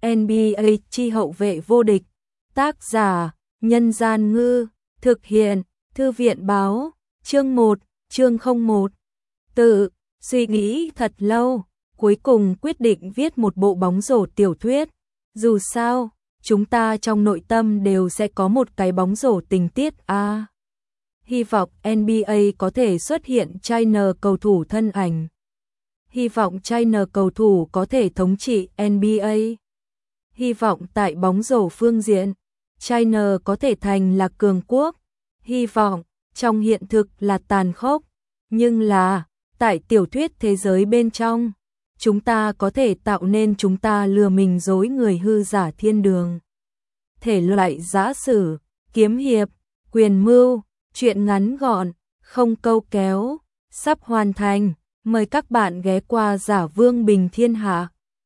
NBA chi hậu vệ vô địch. Tác giả: Nhân Gian Ngư. Thực hiện: Thư viện Báo. Chương 1, chương 01. Tự suy nghĩ thật lâu, cuối cùng quyết định viết một bộ bóng rổ tiểu thuyết. Dù sao, chúng ta trong nội tâm đều sẽ có một cái bóng rổ tình tiết a. Hy vọng NBA có thể xuất hiện China cầu thủ thân ảnh. Hy vọng China cầu thủ có thể thống trị NBA. Hy vọng tại bóng rổ phương diện, China có thể thành là cường quốc. Hy vọng trong hiện thực là tàn khốc, nhưng là tại tiểu thuyết thế giới bên trong, chúng ta có thể tạo nên chúng ta lừa mình dối người hư giả thiên đường. Thể loại giã sử, kiếm hiệp, quyền mưu, truyện ngắn gọn, không câu kéo, sắp hoàn thành. Mời các bạn ghé qua Giả Vương Bình Thiên Hạ.